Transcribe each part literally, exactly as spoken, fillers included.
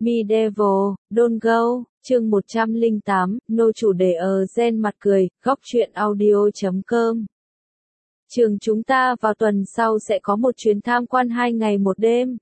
Medieval, Don't Go, chương một trăm lẻ tám, nô chủ đề ở gen mặt cười, góc truyện audio chấm com. Trường chúng ta vào tuần sau sẽ có một chuyến tham quan hai ngày một đêm.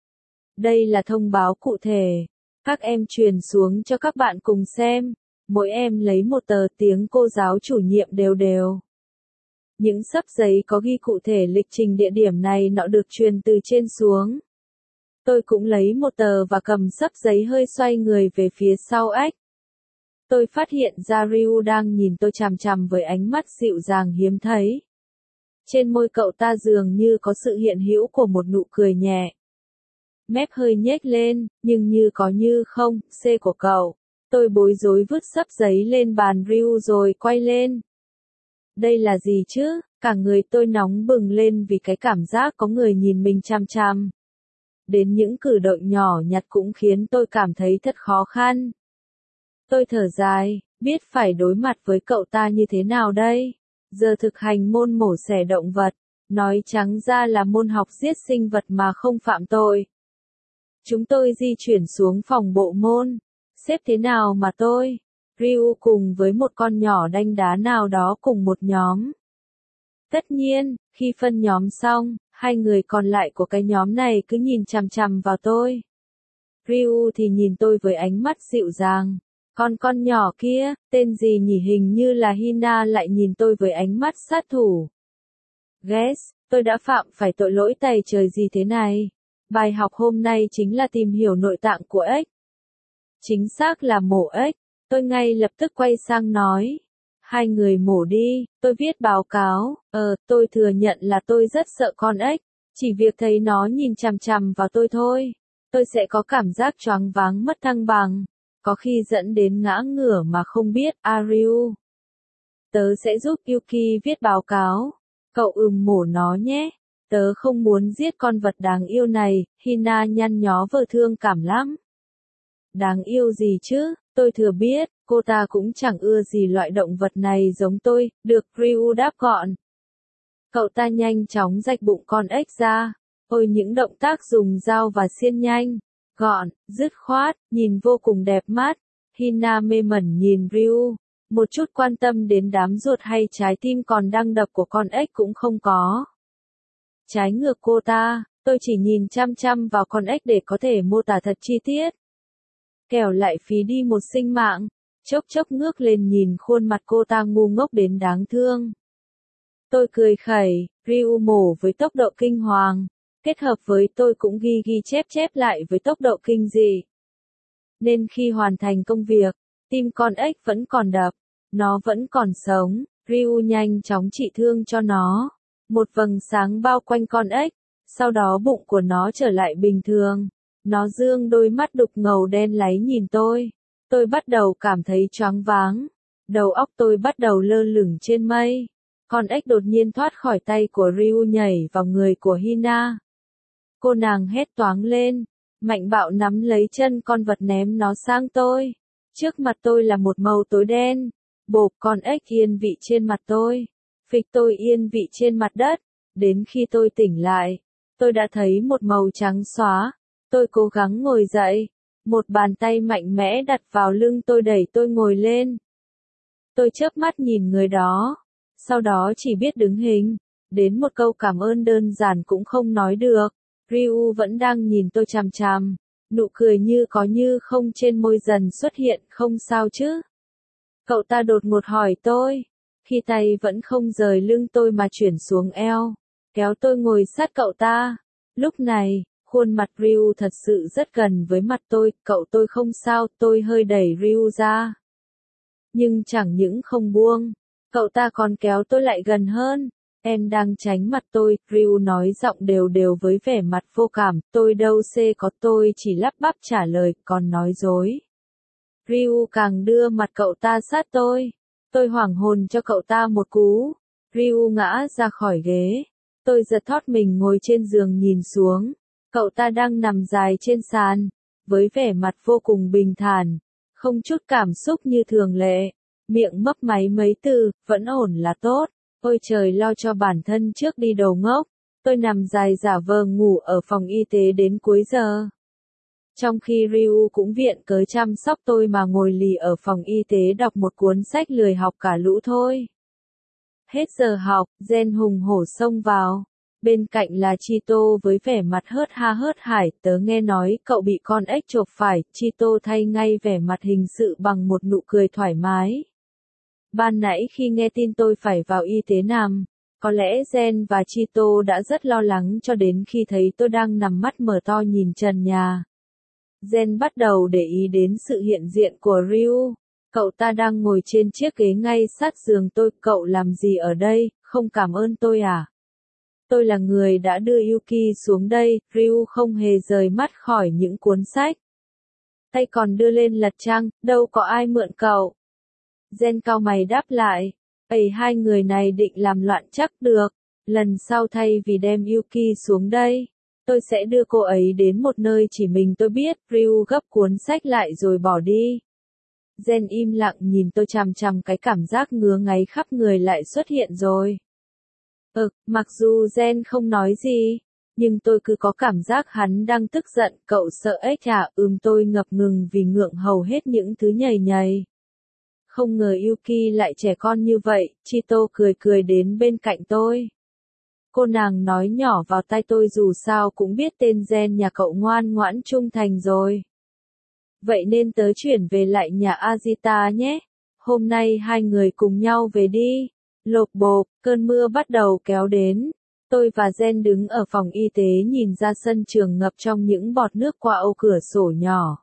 Đây là thông báo cụ thể. Các em truyền xuống cho các bạn cùng xem. Mỗi em lấy một tờ tiếng cô giáo chủ nhiệm đều đều. Những xấp giấy có ghi cụ thể lịch trình địa điểm này nọ được truyền từ trên xuống. Tôi cũng lấy một tờ và cầm xấp giấy hơi xoay người về phía sau ếch. Tôi phát hiện ra Ryu đang nhìn tôi chằm chằm với ánh mắt dịu dàng hiếm thấy. Trên môi cậu ta dường như có sự hiện hữu của một nụ cười nhẹ. Mép hơi nhếch lên, nhưng như có như không, C của cậu. Tôi bối rối vứt xấp giấy lên bàn Ryu rồi quay lên. Đây là gì chứ? Cả người tôi nóng bừng lên vì cái cảm giác có người nhìn mình chằm chằm. Đến những cử động nhỏ nhặt cũng khiến tôi cảm thấy thật khó khăn. Tôi thở dài, biết phải đối mặt với cậu ta như thế nào đây? Giờ thực hành môn mổ xẻ động vật, nói trắng ra là môn học giết sinh vật mà không phạm tội. Chúng tôi di chuyển xuống phòng bộ môn. Xếp thế nào mà tôi? Ryu cùng với một con nhỏ đanh đá nào đó cùng một nhóm. Tất nhiên, khi phân nhóm xong, hai người còn lại của cái nhóm này cứ nhìn chằm chằm vào tôi. Ryu thì nhìn tôi với ánh mắt dịu dàng. Còn con nhỏ kia, tên gì nhỉ, hình như là Hina, lại nhìn tôi với ánh mắt sát thủ. Guess, tôi đã phạm phải tội lỗi tày trời gì thế này? Bài học hôm nay chính là tìm hiểu nội tạng của ếch. Chính xác là mổ ếch. Tôi ngay lập tức quay sang nói. Hai người mổ đi, tôi viết báo cáo. Ờ, tôi thừa nhận là tôi rất sợ con ếch. Chỉ việc thấy nó nhìn chằm chằm vào tôi thôi. Tôi sẽ có cảm giác choáng váng mất thăng bằng. Có khi dẫn đến ngã ngửa mà không biết. Ryu, tớ sẽ giúp Yuki viết báo cáo. Cậu ừm mổ nó nhé. Tớ không muốn giết con vật đáng yêu này. Hina nhăn nhó vờ thương cảm lắm. Đáng yêu gì chứ? Tôi thừa biết, cô ta cũng chẳng ưa gì loại động vật này giống tôi. Được, Ryu đáp gọn. Cậu ta nhanh chóng rạch bụng con ếch ra. Ôi, những động tác dùng dao và xiên nhanh, gọn, dứt khoát, nhìn vô cùng đẹp mắt. Hina mê mẩn nhìn Ryu, một chút quan tâm đến đám ruột hay trái tim còn đang đập của con ếch cũng không có. Trái ngược cô ta, tôi chỉ nhìn chăm chăm vào con ếch để có thể mô tả thật chi tiết. Kẻo lại phí đi một sinh mạng. Chốc chốc ngước lên nhìn khuôn mặt cô ta ngu ngốc đến đáng thương. Tôi cười khẩy, Ryu mổ với tốc độ kinh hoàng. Kết hợp với tôi cũng ghi ghi chép chép lại với tốc độ kinh dị. Nên khi hoàn thành công việc, tim con ếch vẫn còn đập, nó vẫn còn sống. Ryu nhanh chóng trị thương cho nó. Một vầng sáng bao quanh con ếch, sau đó bụng của nó trở lại bình thường. Nó dương đôi mắt đục ngầu đen láy nhìn tôi. Tôi bắt đầu cảm thấy choáng váng. Đầu óc tôi bắt đầu lơ lửng trên mây. Con ếch đột nhiên thoát khỏi tay của Ryu nhảy vào người của Hina. Cô nàng hét toáng lên, mạnh bạo nắm lấy chân con vật ném nó sang tôi. Trước mặt tôi là một màu tối đen. Bộp, con ếch yên vị trên mặt tôi. Phịch, tôi yên vị trên mặt đất. Đến khi tôi tỉnh lại, tôi đã thấy một màu trắng xóa. Tôi cố gắng ngồi dậy. Một bàn tay mạnh mẽ đặt vào lưng tôi đẩy tôi ngồi lên. Tôi chớp mắt nhìn người đó. Sau đó chỉ biết đứng hình. Đến một câu cảm ơn đơn giản cũng không nói được. Ryu vẫn đang nhìn tôi chằm chằm. Nụ cười như có như không trên môi dần xuất hiện. Không sao chứ? Cậu ta đột ngột hỏi tôi. Khi tay vẫn không rời lưng tôi mà chuyển xuống eo. Kéo tôi ngồi sát cậu ta. Lúc này, khuôn mặt Ryu thật sự rất gần với mặt tôi. Cậu tôi không sao, tôi hơi đẩy Ryu ra. Nhưng chẳng những không buông, cậu ta còn kéo tôi lại gần hơn. Em đang tránh mặt tôi, Ryu nói giọng đều đều với vẻ mặt vô cảm. Tôi đâu xê có, tôi chỉ lắp bắp trả lời, còn nói dối. Ryu càng đưa mặt cậu ta sát tôi. Tôi hoảng hồn cho cậu ta một cú. Ryu ngã ra khỏi ghế. Tôi giật thót mình ngồi trên giường nhìn xuống. Cậu ta đang nằm dài trên sàn, với vẻ mặt vô cùng bình thản, không chút cảm xúc như thường lệ, miệng mấp máy mấy từ, vẫn ổn là tốt. Ôi trời, lo cho bản thân trước đi đầu ngốc. Tôi nằm dài giả vờ ngủ ở phòng y tế đến cuối giờ. Trong khi Ryu cũng viện cớ chăm sóc tôi mà ngồi lì ở phòng y tế đọc một cuốn sách lười học cả lũ thôi. Hết giờ học, Gen hùng hổ xông vào. Bên cạnh là Chito với vẻ mặt hớt ha hớt hải, tớ nghe nói cậu bị con ếch chộp phải, Chito thay ngay vẻ mặt hình sự bằng một nụ cười thoải mái. Ban nãy khi nghe tin tôi phải vào y tế nằm, có lẽ Gen và Chito đã rất lo lắng cho đến khi thấy tôi đang nằm mắt mở to nhìn trần nhà. Gen bắt đầu để ý đến sự hiện diện của Ryu. Cậu ta đang ngồi trên chiếc ghế ngay sát giường tôi, cậu làm gì ở đây, không cảm ơn tôi à? Tôi là người đã đưa Yuki xuống đây, Ryu không hề rời mắt khỏi những cuốn sách. Tay còn đưa lên lật trang, đâu có ai mượn cậu. Gen cau mày đáp lại, ấy hai người này định làm loạn chắc được, lần sau thay vì đem Yuki xuống đây, tôi sẽ đưa cô ấy đến một nơi chỉ mình tôi biết, Ryu gấp cuốn sách lại rồi bỏ đi. Gen im lặng nhìn tôi chằm chằm, cái cảm giác ngứa ngáy khắp người lại xuất hiện rồi. Ừ, mặc dù Gen không nói gì, nhưng tôi cứ có cảm giác hắn đang tức giận, cậu sợ ếch à, ừm tôi ngập ngừng vì ngượng hầu hết những thứ nhầy nhầy. Không ngờ Yuki lại trẻ con như vậy, Chito cười cười đến bên cạnh tôi. Cô nàng nói nhỏ vào tai tôi dù sao cũng biết tên Gen nhà cậu ngoan ngoãn trung thành rồi. Vậy nên tớ chuyển về lại nhà Azita nhé. Hôm nay hai người cùng nhau về đi. Lộp bộp, cơn mưa bắt đầu kéo đến. Tôi và Gen đứng ở phòng y tế nhìn ra sân trường ngập trong những bọt nước qua ô cửa sổ nhỏ.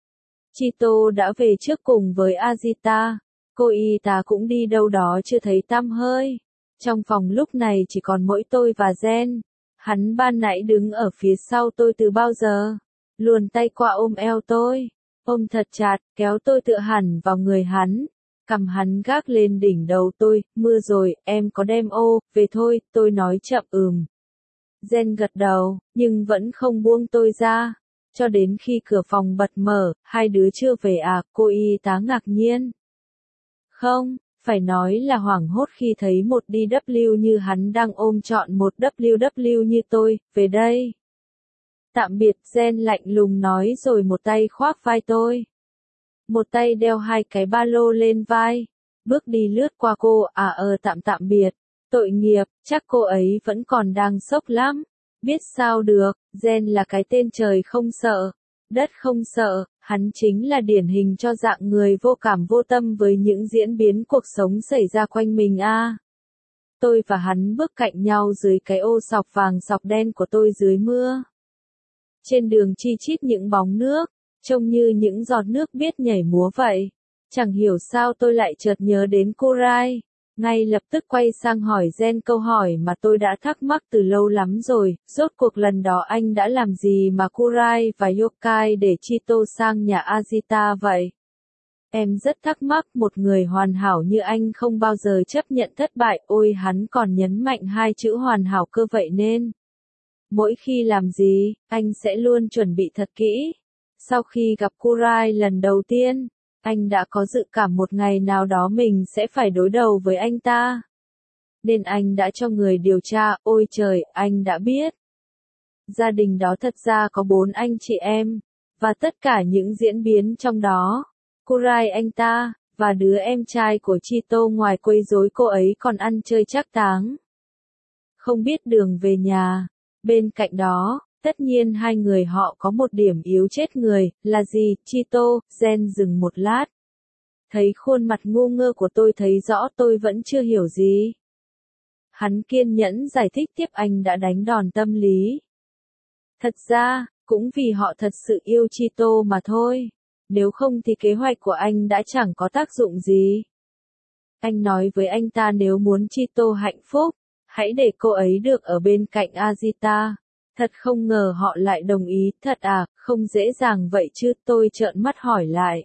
Chito đã về trước cùng với Azita. Cô y tá cũng đi đâu đó chưa thấy tăm hơi. Trong phòng lúc này chỉ còn mỗi tôi và Gen. Hắn ban nãy đứng ở phía sau tôi từ bao giờ. Luồn tay qua ôm eo tôi. Ôm thật chặt, kéo tôi tựa hẳn vào người hắn. Cầm hắn gác lên đỉnh đầu tôi, mưa rồi, em có đem ô, về thôi, tôi nói chậm ừm. Gen gật đầu, nhưng vẫn không buông tôi ra. Cho đến khi cửa phòng bật mở, hai đứa chưa về à, cô y tá ngạc nhiên. Không, phải nói là hoảng hốt khi thấy một đê vê như hắn đang ôm trọn một vê vê như tôi, về đây. Tạm biệt, Gen lạnh lùng nói rồi một tay khoác vai tôi. Một tay đeo hai cái ba lô lên vai. Bước đi lướt qua cô, à ờ tạm tạm biệt. Tội nghiệp, chắc cô ấy vẫn còn đang sốc lắm. Biết sao được, Gen là cái tên trời không sợ, đất không sợ, hắn chính là điển hình cho dạng người vô cảm vô tâm với những diễn biến cuộc sống xảy ra quanh mình a. À. Tôi và hắn bước cạnh nhau dưới cái ô sọc vàng sọc đen của tôi dưới mưa. Trên đường chi chít những bóng nước, trông như những giọt nước biết nhảy múa vậy. Chẳng hiểu sao tôi lại chợt nhớ đến Kurai. Ngay lập tức quay sang hỏi Gen câu hỏi mà tôi đã thắc mắc từ lâu lắm rồi, rốt cuộc lần đó anh đã làm gì mà Kurai và Yokai để Chito sang nhà Azita vậy? Em rất thắc mắc, một người hoàn hảo như anh không bao giờ chấp nhận thất bại, ôi hắn còn nhấn mạnh hai chữ hoàn hảo cơ vậy nên. Mỗi khi làm gì, anh sẽ luôn chuẩn bị thật kỹ. Sau khi gặp Kurai lần đầu tiên, anh đã có dự cảm một ngày nào đó mình sẽ phải đối đầu với anh ta. Nên anh đã cho người điều tra, ôi trời, anh đã biết. Gia đình đó thật ra có bốn anh chị em, và tất cả những diễn biến trong đó. Kurai anh ta, và đứa em trai của Chito ngoài quấy rối cô ấy còn ăn chơi trác táng. Không biết đường về nhà. Bên cạnh đó, tất nhiên hai người họ có một điểm yếu chết người, là gì, Chito? Gen dừng một lát. Thấy khuôn mặt ngu ngơ của tôi thấy rõ tôi vẫn chưa hiểu gì. Hắn kiên nhẫn giải thích tiếp, anh đã đánh đòn tâm lý. Thật ra, cũng vì họ thật sự yêu Chito mà thôi. Nếu không thì kế hoạch của anh đã chẳng có tác dụng gì. Anh nói với anh ta nếu muốn Chito hạnh phúc, hãy để cô ấy được ở bên cạnh Azita. Thật không ngờ họ lại đồng ý, thật à, không dễ dàng vậy chứ, tôi trợn mắt hỏi lại.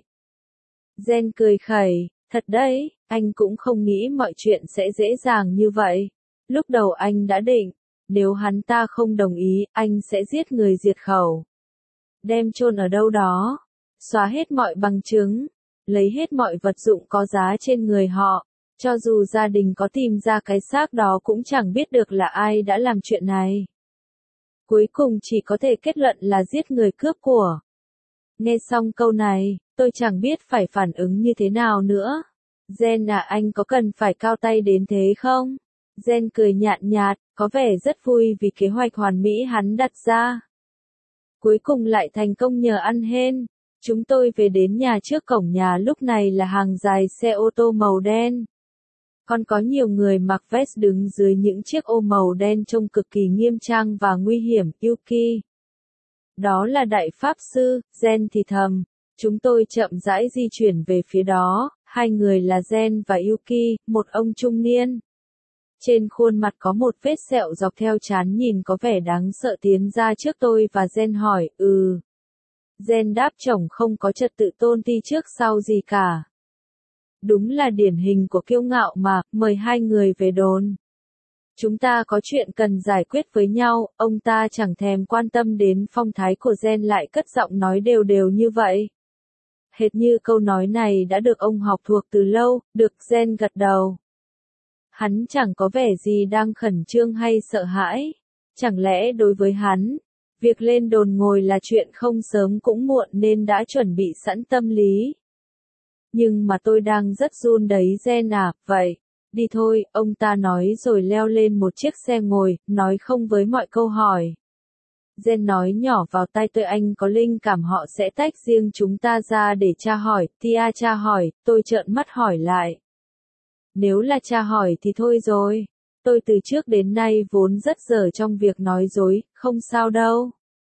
Gen cười khẩy, thật đấy, anh cũng không nghĩ mọi chuyện sẽ dễ dàng như vậy. Lúc đầu anh đã định, nếu hắn ta không đồng ý, anh sẽ giết người diệt khẩu. Đem chôn ở đâu đó, xóa hết mọi bằng chứng, lấy hết mọi vật dụng có giá trên người họ. Cho dù gia đình có tìm ra cái xác đó cũng chẳng biết được là ai đã làm chuyện này. Cuối cùng chỉ có thể kết luận là giết người cướp của. Nghe xong câu này, tôi chẳng biết phải phản ứng như thế nào nữa. Jen à, anh có cần phải cao tay đến thế không? Jen cười nhạt nhạt, có vẻ rất vui vì kế hoạch hoàn mỹ hắn đặt ra. Cuối cùng lại thành công nhờ ăn hên. Chúng tôi về đến nhà, trước cổng nhà lúc này là hàng dài xe ô tô màu đen. Còn có nhiều người mặc vest đứng dưới những chiếc ô màu đen trông cực kỳ nghiêm trang và nguy hiểm. Yuki. Đó là đại pháp sư, Jen thì thầm. Chúng tôi chậm rãi di chuyển về phía đó, hai người là Jen và Yuki, một ông trung niên. Trên khuôn mặt có một vết sẹo dọc theo trán nhìn có vẻ đáng sợ tiến ra trước tôi và Jen hỏi, ừ. Jen đáp chồng không có trật tự tôn ti trước sau gì cả. Đúng là điển hình của kiêu ngạo mà, mời hai người về đồn. Chúng ta có chuyện cần giải quyết với nhau, ông ta chẳng thèm quan tâm đến phong thái của Jen lại cất giọng nói đều đều như vậy. Hệt như câu nói này đã được ông học thuộc từ lâu, được Jen gật đầu. Hắn chẳng có vẻ gì đang khẩn trương hay sợ hãi. Chẳng lẽ đối với hắn, việc lên đồn ngồi là chuyện không sớm cũng muộn nên đã chuẩn bị sẵn tâm lý. Nhưng mà tôi đang rất run đấy Jen à, vậy, đi thôi, ông ta nói rồi leo lên một chiếc xe ngồi, nói không với mọi câu hỏi. Jen nói nhỏ vào tai tôi, anh có linh cảm họ sẽ tách riêng chúng ta ra để tra hỏi, Tia tra hỏi, tôi trợn mắt hỏi lại. Nếu là tra hỏi thì thôi rồi, tôi từ trước đến nay vốn rất dở trong việc nói dối, không sao đâu.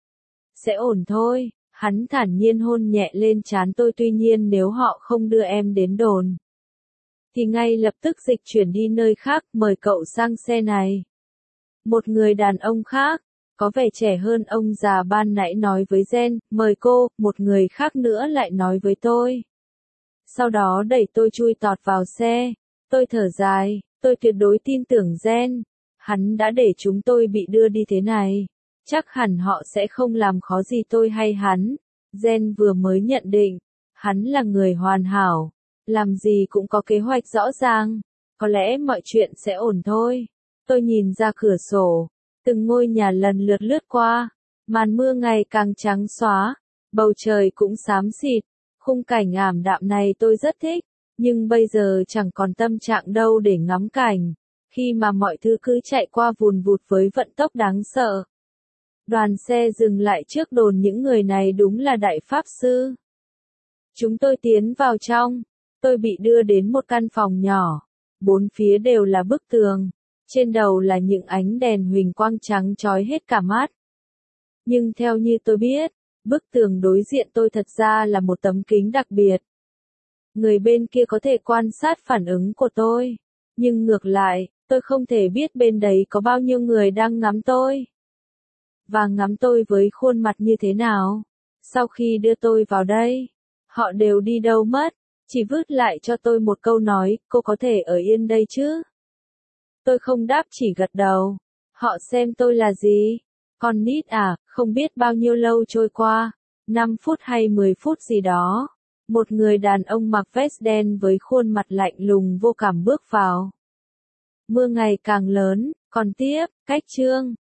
Sẽ ổn thôi, hắn thản nhiên hôn nhẹ lên trán tôi, tuy nhiên nếu họ không đưa em đến đồn, thì ngay lập tức dịch chuyển đi nơi khác, mời cậu sang xe này. Một người đàn ông khác, có vẻ trẻ hơn ông già ban nãy nói với Jen, mời cô, một người khác nữa lại nói với tôi. Sau đó đẩy tôi chui tọt vào xe. Tôi thở dài, tôi tuyệt đối tin tưởng Jen. Hắn đã để chúng tôi bị đưa đi thế này. Chắc hẳn họ sẽ không làm khó gì tôi hay hắn. Jen vừa mới nhận định, hắn là người hoàn hảo. Làm gì cũng có kế hoạch rõ ràng. Có lẽ mọi chuyện sẽ ổn thôi. Tôi nhìn ra cửa sổ. Từng ngôi nhà lần lượt lướt qua. Màn mưa ngày càng trắng xóa. Bầu trời cũng xám xịt. Khung cảnh ảm đạm này tôi rất thích. Nhưng bây giờ chẳng còn tâm trạng đâu để ngắm cảnh. Khi mà mọi thứ cứ chạy qua vùn vụt với vận tốc đáng sợ. Đoàn xe dừng lại trước đồn, những người này đúng là đại pháp sư. Chúng tôi tiến vào trong. Tôi bị đưa đến một căn phòng nhỏ. Bốn phía đều là bức tường. Trên đầu là những ánh đèn huỳnh quang trắng chói hết cả mắt. Nhưng theo như tôi biết, bức tường đối diện tôi thật ra là một tấm kính đặc biệt. Người bên kia có thể quan sát phản ứng của tôi. Nhưng ngược lại, tôi không thể biết bên đấy có bao nhiêu người đang ngắm tôi. Và ngắm tôi với khuôn mặt như thế nào. Sau khi đưa tôi vào đây, họ đều đi đâu mất, chỉ vứt lại cho tôi một câu nói, cô có thể ở yên đây chứ? Tôi không đáp, chỉ gật đầu. Họ xem tôi là gì? Con nít à, không biết bao nhiêu lâu trôi qua, năm phút hay mười phút gì đó. Một người đàn ông mặc vest đen với khuôn mặt lạnh lùng vô cảm bước vào. Mưa ngày càng lớn, còn tiếp, cách chương.